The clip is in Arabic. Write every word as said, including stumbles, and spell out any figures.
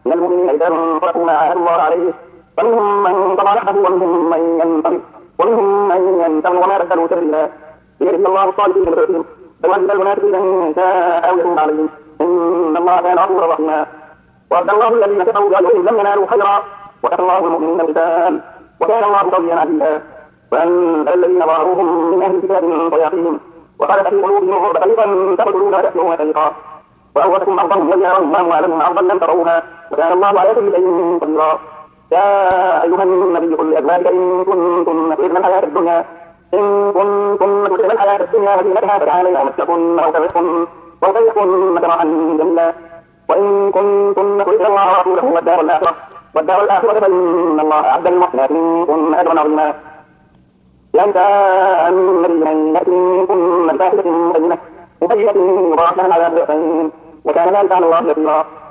من المؤمنين إذا انفقوا ما عاهدوا الله عليه فمنهم من قضى نحبه ومنهم من ينتظر ومنهم من ينتظر وما بدلوا تبديلا ليجزي الله الصالحين بخيرهم فيعذب المنافقين إن شاء أو يتوب عليهم إن الله كان غفورا رحيما وأعد الله الذين كفروا بأجرهم لم ينالوا خيرا وكفى الله المؤمنين القتال وكان الله قويا عزيزا وأنزل الذين ظاهروهم من أهل الكتاب صياصيهم وقال في قلوبهم الرعب فريقا تقتلون وتأتون فريقا وأورثكم أرضهم وديارهم وأموالهم أرضا لم تروها وكان الله على كل شيء قديرا يا أيها النبي قل لأزواجك إن كنتن تردن الحياة الدنيا إن كنتن تردن الحياة الدنيا وزينتها فتعالين أمتعكن وأسرحكن وأطيعكن سراحا جميلا وإن كنتن تردن الله ورسوله والدار الآخرة والدار الآخرة فإن الله أعد للمحسنات منكن أجرا عظيما يا نساء النبي من يأتي منكن بفاحشة مبينة مبينة يضاعف لها العذاب ضعفين وكان ذلك على الله يسيرا